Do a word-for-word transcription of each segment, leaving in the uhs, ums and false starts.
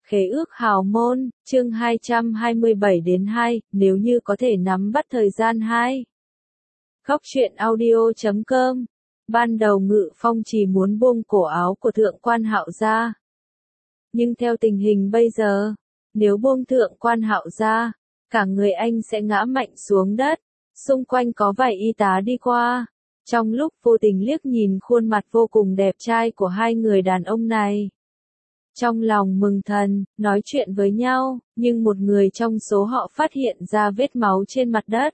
Khế ước hào môn, chương hai trăm hai mươi bảy đến hai, nếu như có thể nắm bắt thời gian hai. Khóc chuyện audio chấm com. Ban đầu Ngự Phong chỉ muốn buông cổ áo của Thượng Quan Hạo ra. Nhưng theo tình hình bây giờ, nếu buông Thượng Quan Hạo ra, cả người anh sẽ ngã mạnh xuống đất. Xung quanh có vài y tá đi qua. Trong lúc vô tình liếc nhìn khuôn mặt vô cùng đẹp trai của hai người đàn ông này. Trong lòng mừng thầm, nói chuyện với nhau, nhưng một người trong số họ phát hiện ra vết máu trên mặt đất.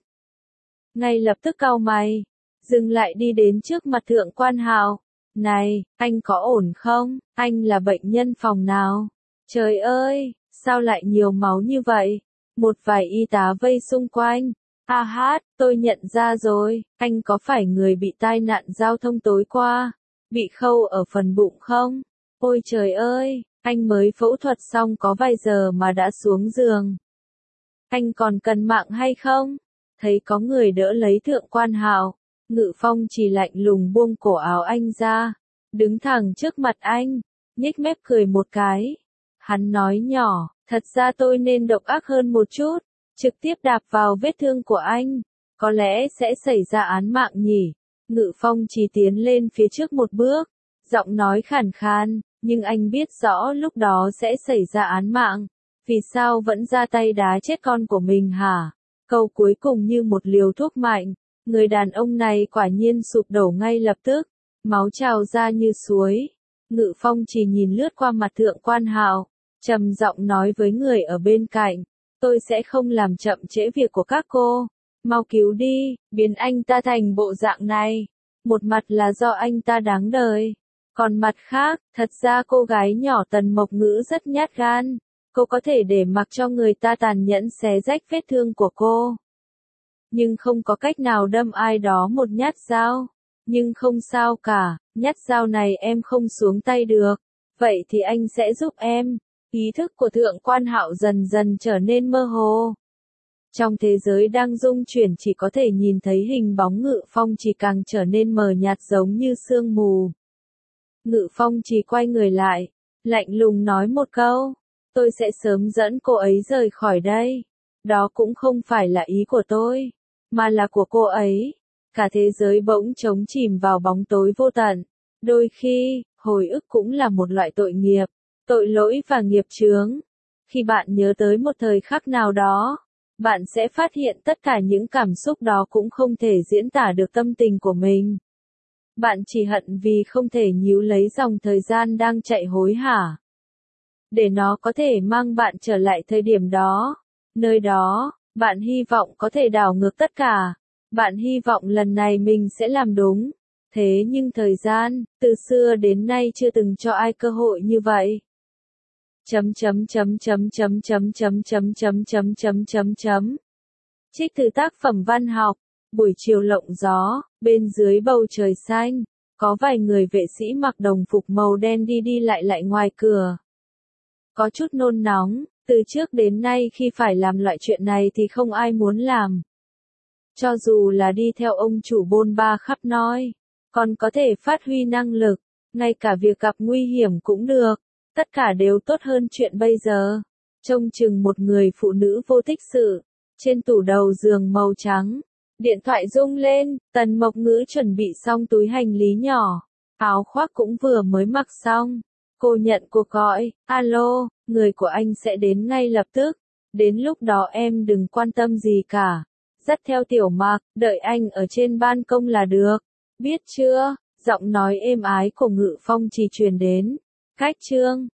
Ngay lập tức cau mày, dừng lại đi đến trước mặt Thượng Quan Hạo. Này, anh có ổn không? Anh là bệnh nhân phòng nào? Trời ơi, sao lại nhiều máu như vậy? Một vài y tá vây xung quanh. A hát, tôi nhận ra rồi, anh có phải người bị tai nạn giao thông tối qua? Bị khâu ở phần bụng không? Ôi trời ơi, anh mới phẫu thuật xong có vài giờ mà đã xuống giường. Anh còn cần mạng hay không? Thấy có người đỡ lấy Thượng Quan Hạo, Ngự Phong chỉ lạnh lùng buông cổ áo anh ra, đứng thẳng trước mặt anh, nhếch mép cười một cái. Hắn nói nhỏ, thật ra tôi nên độc ác hơn một chút, trực tiếp đạp vào vết thương của anh, có lẽ sẽ xảy ra án mạng nhỉ. Ngự Phong chỉ tiến lên phía trước một bước, giọng nói khàn khàn, nhưng anh biết rõ lúc đó sẽ xảy ra án mạng, vì sao vẫn ra tay đá chết con của mình hả? Câu cuối cùng như một liều thuốc mạnh, người đàn ông này quả nhiên sụp đổ ngay lập tức, máu trào ra như suối. Ngự Phong chỉ nhìn lướt qua mặt Thượng Quan Hạo, trầm giọng nói với người ở bên cạnh, tôi sẽ không làm chậm trễ việc của các cô, mau cứu đi, biến anh ta thành bộ dạng này. Một mặt là do anh ta đáng đời, còn mặt khác, thật ra cô gái nhỏ Tần Mộc Ngữ rất nhát gan, cô có thể để mặc cho người ta tàn nhẫn xé rách vết thương của cô. Nhưng không có cách nào đâm ai đó một nhát dao. Nhưng không sao cả, nhát dao này em không xuống tay được, vậy thì anh sẽ giúp em. Ý thức của Thượng Quan Hạo dần dần trở nên mơ hồ. Trong thế giới đang rung chuyển chỉ có thể nhìn thấy hình bóng Ngự Phong chỉ càng trở nên mờ nhạt giống như sương mù. Ngự Phong chỉ quay người lại, lạnh lùng nói một câu, tôi sẽ sớm dẫn cô ấy rời khỏi đây. Đó cũng không phải là ý của tôi, mà là của cô ấy. Cả thế giới bỗng trống chìm vào bóng tối vô tận. Đôi khi, hồi ức cũng là một loại tội nghiệp, tội lỗi và nghiệp chướng. Khi bạn nhớ tới một thời khắc nào đó, bạn sẽ phát hiện tất cả những cảm xúc đó cũng không thể diễn tả được tâm tình của mình. Bạn chỉ hận vì không thể níu lấy dòng thời gian đang chạy hối hả, để nó có thể mang bạn trở lại thời điểm đó. Nơi đó, bạn hy vọng có thể đảo ngược tất cả. Bạn hy vọng lần này mình sẽ làm đúng. Thế nhưng thời gian, từ xưa đến nay chưa từng cho ai cơ hội như vậy. Chấm chấm chấm chấm chấm chấm chấm chấm chấm chấm chấm chấm chấm. Trích từ tác phẩm văn học. Buổi chiều lộng gió, bên dưới bầu trời xanh, có vài người vệ sĩ mặc đồng phục màu đen đi đi lại lại ngoài cửa. Có chút nôn nóng, từ trước đến nay khi phải làm loại chuyện này thì không ai muốn làm. Cho dù là đi theo ông chủ bôn ba khắp nơi, còn có thể phát huy năng lực, ngay cả việc gặp nguy hiểm cũng được, tất cả đều tốt hơn chuyện bây giờ. Trông chừng một người phụ nữ vô tích sự, trên tủ đầu giường màu trắng, điện thoại rung lên, Tần Mộc Ngữ chuẩn bị xong túi hành lý nhỏ, áo khoác cũng vừa mới mặc xong. Cô nhận cuộc gọi, alo, người của anh sẽ đến ngay lập tức, đến lúc đó em đừng quan tâm gì cả. Dắt theo Tiểu Mạc, đợi anh ở trên ban công là được, biết chưa? Giọng nói êm ái của Ngự Phong chỉ truyền đến. Cách chương